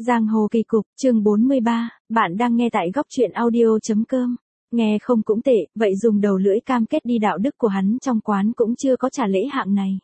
Giang hồ kỳ cục, chương 43, bạn đang nghe tại góc truyện audio.com. Nghe không cũng tệ, vậy dùng đầu lưỡi cam kết đi đạo đức của hắn trong quán cũng chưa có trả lễ hạng này.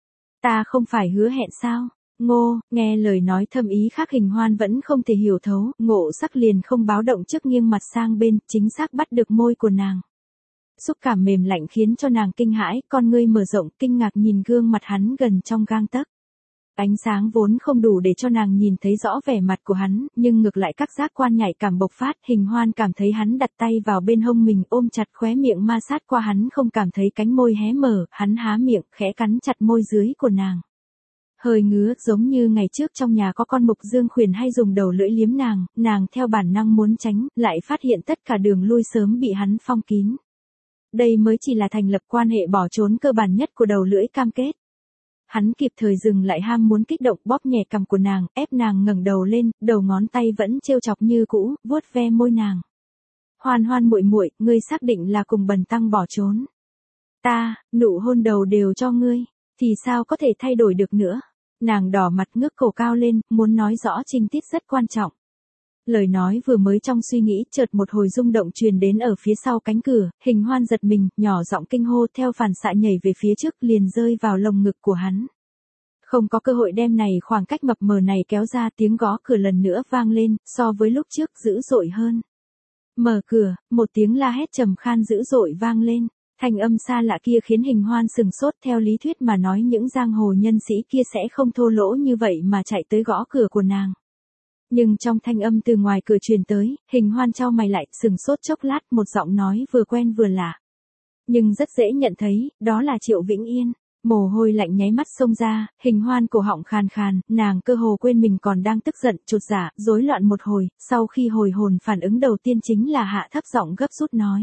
Ta không phải hứa hẹn sao? Ngô, nghe lời nói thâm ý khác Hình Hoan vẫn không thể hiểu thấu, Ngộ Sắc liền không báo động trước nghiêng mặt sang bên, chính xác bắt được môi của nàng. Xúc cảm mềm lạnh khiến cho nàng kinh hãi, con ngươi mở rộng, kinh ngạc nhìn gương mặt hắn gần trong gang tấc. Ánh sáng vốn không đủ để cho nàng nhìn thấy rõ vẻ mặt của hắn, nhưng ngược lại các giác quan nhạy cảm bộc phát, Hình Hoan cảm thấy hắn đặt tay vào bên hông mình ôm chặt khóe miệng ma sát qua hắn không cảm thấy cánh môi hé mở, hắn há miệng, khẽ cắn chặt môi dưới của nàng. Hơi ngứa, giống như ngày trước trong nhà có con mục dương khuyển hay dùng đầu lưỡi liếm nàng theo bản năng muốn tránh, lại phát hiện tất cả đường lui sớm bị hắn phong kín. Đây mới chỉ là thành lập quan hệ bỏ trốn cơ bản nhất của đầu lưỡi cam kết. Hắn kịp thời dừng lại ham muốn kích động bóp nhẹ cằm của nàng, ép nàng ngẩng đầu lên, đầu ngón tay vẫn trêu chọc như cũ, vuốt ve môi nàng. Hoan Hoan muội muội, ngươi xác định là cùng Bần tăng bỏ trốn. Ta, nụ hôn đầu đều cho ngươi, thì sao có thể thay đổi được nữa. Nàng đỏ mặt ngước cổ cao lên, muốn nói rõ tình tiết rất quan trọng. Lời nói vừa mới trong suy nghĩ, chợt một hồi rung động truyền đến ở phía sau cánh cửa, Hình Hoan giật mình, nhỏ giọng kinh hô theo phản xạ nhảy về phía trước liền rơi vào lồng ngực của hắn. Không có cơ hội đem này khoảng cách mập mờ này kéo ra, tiếng gõ cửa lần nữa vang lên, so với lúc trước dữ dội hơn. Mở cửa, một tiếng la hét trầm khan dữ dội vang lên. Thanh âm xa lạ kia khiến Hình Hoan sừng sốt, theo lý thuyết mà nói những giang hồ nhân sĩ kia sẽ không thô lỗ như vậy mà chạy tới gõ cửa của nàng. Nhưng trong thanh âm từ ngoài cửa truyền tới, Hình Hoan chau mày lại, sừng sốt chốc lát, một giọng nói vừa quen vừa lạ. Nhưng rất dễ nhận thấy, đó là Triệu Vĩnh Yên. Mồ hôi lạnh nháy mắt xông ra, Hình Hoan cổ họng khàn khàn, nàng cơ hồ quên mình còn đang tức giận, chột dạ, rối loạn một hồi, sau khi hồi hồn phản ứng đầu tiên chính là hạ thấp giọng gấp rút nói.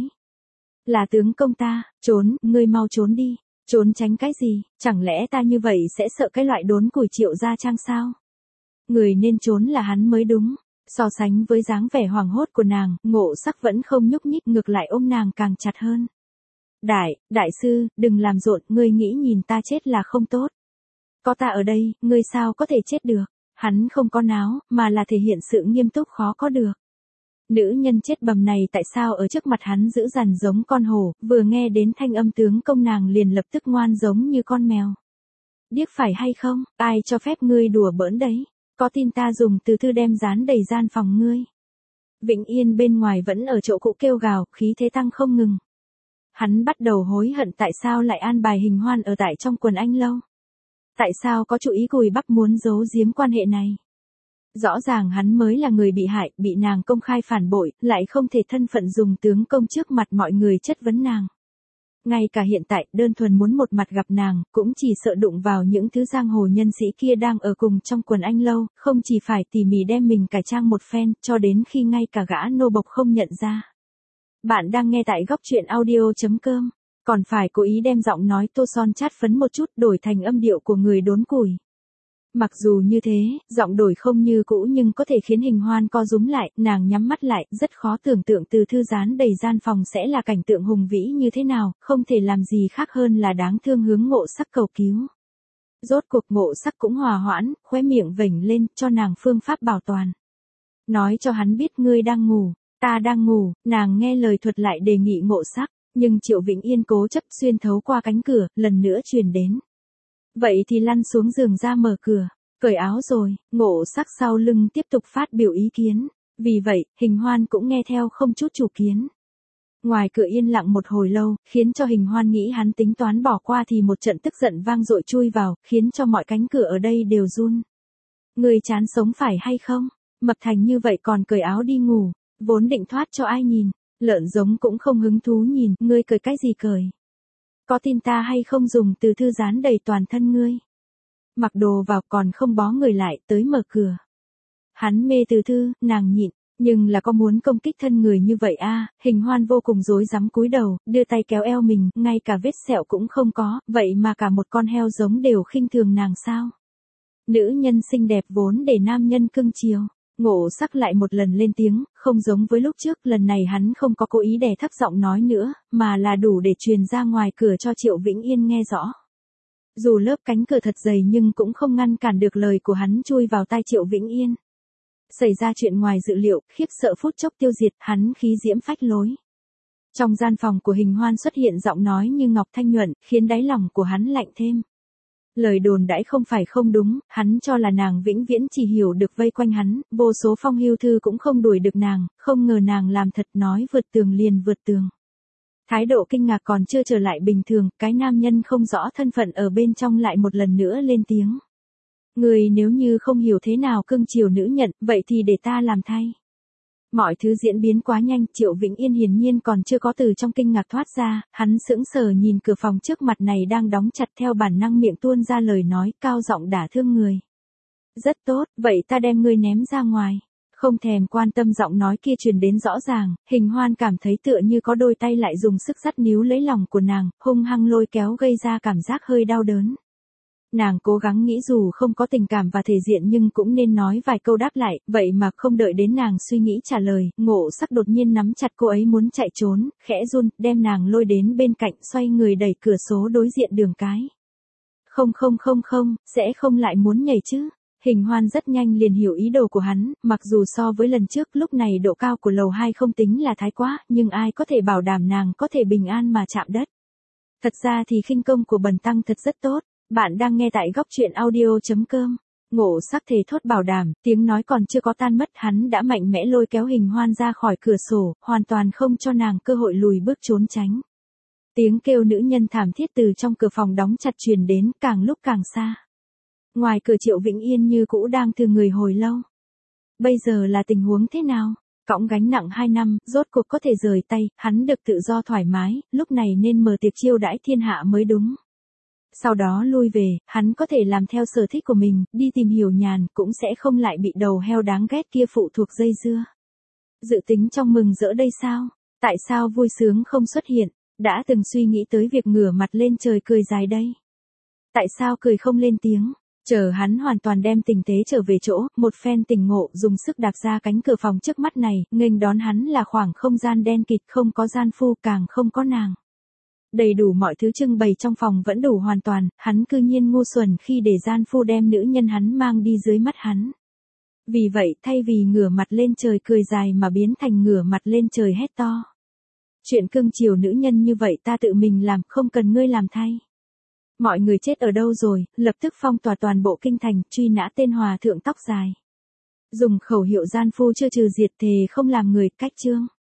Là tướng công ta, trốn, ngươi mau trốn đi, trốn tránh cái gì, chẳng lẽ ta như vậy sẽ sợ cái loại đốn củi Triệu gia trang sao? Người nên trốn là hắn mới đúng. So sánh với dáng vẻ hoảng hốt của nàng, Ngộ Sắc vẫn không nhúc nhích, ngược lại ôm nàng càng chặt hơn. Đại sư, đừng làm rộn, ngươi nghĩ nhìn ta chết là không tốt. Có ta ở đây, ngươi sao có thể chết được? Hắn không có náo, mà là thể hiện sự nghiêm túc khó có được. Nữ nhân chết bầm này tại sao ở trước mặt hắn giữ dằn giống con hổ, vừa nghe đến thanh âm tướng công nàng liền lập tức ngoan giống như con mèo. Điếc phải hay không, ai cho phép ngươi đùa bỡn đấy? Có tin ta dùng từ thư đem dán đầy gian phòng ngươi? Vĩnh Yên bên ngoài vẫn ở chỗ cũ kêu gào, khí thế tăng không ngừng. Hắn bắt đầu hối hận tại sao lại an bài Hình Hoan ở tại trong quần anh lâu. Tại sao có chủ ý cùi bắp muốn giấu giếm quan hệ này? Rõ ràng hắn mới là người bị hại, bị nàng công khai phản bội, lại không thể thân phận dùng tướng công trước mặt mọi người chất vấn nàng. Ngay cả hiện tại, đơn thuần muốn một mặt gặp nàng, cũng chỉ sợ đụng vào những thứ giang hồ nhân sĩ kia đang ở cùng trong quần anh lâu, không chỉ phải tỉ mỉ đem mình cải trang một phen, cho đến khi ngay cả gã nô bộc không nhận ra. Bạn đang nghe tại góc truyện audio.com, còn phải cố ý đem giọng nói tô son chát phấn một chút, đổi thành âm điệu của người đốn củi. Mặc dù như thế, giọng đổi không như cũ nhưng có thể khiến Hình Hoan co rúm lại, nàng nhắm mắt lại, rất khó tưởng tượng từ thư dán đầy gian phòng sẽ là cảnh tượng hùng vĩ như thế nào, không thể làm gì khác hơn là đáng thương hướng Ngộ Sắc cầu cứu. Rốt cuộc Ngộ Sắc cũng hòa hoãn, khóe miệng vểnh lên, cho nàng phương pháp bảo toàn. Nói cho hắn biết ngươi đang ngủ, ta đang ngủ, nàng nghe lời thuật lại đề nghị Ngộ Sắc, nhưng Triệu Vĩnh Yên cố chấp xuyên thấu qua cánh cửa, lần nữa truyền đến. Vậy thì lăn xuống giường ra mở cửa, cởi áo rồi, Ngộ Sắc sau lưng tiếp tục phát biểu ý kiến, vì vậy, Hình Hoan cũng nghe theo không chút chủ kiến. Ngoài cửa yên lặng một hồi lâu, khiến cho Hình Hoan nghĩ hắn tính toán bỏ qua thì một trận tức giận vang dội chui vào, khiến cho mọi cánh cửa ở đây đều run. Người chán sống phải hay không? Mập thành như vậy còn cởi áo đi ngủ, vốn định thoát cho ai nhìn, lợn giống cũng không hứng thú nhìn, ngươi cởi cái gì cởi? Có tin ta hay không dùng từ thư dán đầy toàn thân ngươi? Mặc đồ vào còn không bó người lại, tới mở cửa. Hắn mê từ thư, nàng nhịn, nhưng là có muốn công kích thân người như vậy a? Hình Hoan vô cùng rối rắm cúi đầu, đưa tay kéo eo mình, ngay cả vết sẹo cũng không có, vậy mà cả một con heo giống đều khinh thường nàng sao? Nữ nhân xinh đẹp vốn để nam nhân cưng chiều. Ngộ Sắc lại một lần lên tiếng, không giống với lúc trước, lần này hắn không có cố ý đè thấp giọng nói nữa, mà là đủ để truyền ra ngoài cửa cho Triệu Vĩnh Yên nghe rõ. Dù lớp cánh cửa thật dày nhưng cũng không ngăn cản được lời của hắn chui vào tai Triệu Vĩnh Yên. Xảy ra chuyện ngoài dự liệu, khiếp sợ phút chốc tiêu diệt, hắn khí diễm phách lối. Trong gian phòng của Hình Hoan xuất hiện giọng nói như ngọc thanh nhuận, khiến đáy lòng của hắn lạnh thêm. Lời đồn đãi không phải không đúng, hắn cho là nàng vĩnh viễn chỉ hiểu được vây quanh hắn, vô số phong hưu thư cũng không đuổi được nàng, không ngờ nàng làm thật, nói vượt tường liền vượt tường. Thái độ kinh ngạc còn chưa trở lại bình thường, cái nam nhân không rõ thân phận ở bên trong lại một lần nữa lên tiếng. Người nếu như không hiểu thế nào cưng chiều nữ nhận, vậy thì để ta làm thay. Mọi thứ diễn biến quá nhanh, Triệu Vĩnh Yên hiển nhiên còn chưa có từ trong kinh ngạc thoát ra, hắn sững sờ nhìn cửa phòng trước mặt này đang đóng chặt, theo bản năng miệng tuôn ra lời nói cao giọng đả thương người. Rất tốt, vậy ta đem ngươi ném ra ngoài. Không thèm quan tâm giọng nói kia truyền đến rõ ràng, Hình Hoan cảm thấy tựa như có đôi tay lại dùng sức dắt níu lấy lòng của nàng, hung hăng lôi kéo gây ra cảm giác hơi đau đớn. Nàng cố gắng nghĩ dù không có tình cảm và thể diện nhưng cũng nên nói vài câu đáp lại, vậy mà không đợi đến nàng suy nghĩ trả lời, Ngộ Sắc đột nhiên nắm chặt cô ấy muốn chạy trốn, khẽ run, đem nàng lôi đến bên cạnh, xoay người đẩy cửa số đối diện đường cái. Không, sẽ không lại muốn nhảy chứ. Hình Hoan rất nhanh liền hiểu ý đồ của hắn, mặc dù so với lần trước lúc này độ cao của lầu 2 không tính là thái quá, nhưng ai có thể bảo đảm nàng có thể bình an mà chạm đất. Thật ra thì khinh công của Bần Tăng thật rất tốt. Bạn đang nghe tại góc truyện audio.com. Ngộ Sắc thề thốt bảo đảm, tiếng nói còn chưa có tan mất, hắn đã mạnh mẽ lôi kéo Hình Hoan ra khỏi cửa sổ, hoàn toàn không cho nàng cơ hội lùi bước trốn tránh. Tiếng kêu nữ nhân thảm thiết từ trong cửa phòng đóng chặt truyền đến, càng lúc càng xa. Ngoài cửa Triệu Vĩnh Yên như cũ đang từ người hồi lâu. Bây giờ là tình huống thế nào? Cõng gánh nặng 2 năm, rốt cuộc có thể rời tay, hắn được tự do thoải mái, lúc này nên mở tiệc chiêu đãi thiên hạ mới đúng. Sau đó lui về, hắn có thể làm theo sở thích của mình, đi tìm hiểu nhàn, cũng sẽ không lại bị đầu heo đáng ghét kia phụ thuộc dây dưa. Dự tính trong mừng rỡ đây sao? Tại sao vui sướng không xuất hiện? Đã từng suy nghĩ tới việc ngửa mặt lên trời cười dài đây. Tại sao cười không lên tiếng? Chờ hắn hoàn toàn đem tình thế trở về chỗ, một phen tỉnh ngộ dùng sức đạp ra cánh cửa phòng trước mắt này, nghênh đón hắn là khoảng không gian đen kịt, không có gian phu, càng không có nàng. Đầy đủ mọi thứ trưng bày trong phòng vẫn đủ hoàn toàn, hắn cư nhiên ngu xuẩn khi để gian phu đem nữ nhân hắn mang đi dưới mắt hắn. Vì vậy, thay vì ngửa mặt lên trời cười dài mà biến thành ngửa mặt lên trời hét to. Chuyện cưng chiều nữ nhân như vậy ta tự mình làm, không cần ngươi làm thay. Mọi người chết ở đâu rồi, lập tức phong tỏa toàn bộ kinh thành, truy nã tên hòa thượng tóc dài. Dùng khẩu hiệu gian phu chưa trừ diệt thề không làm người, cách chương.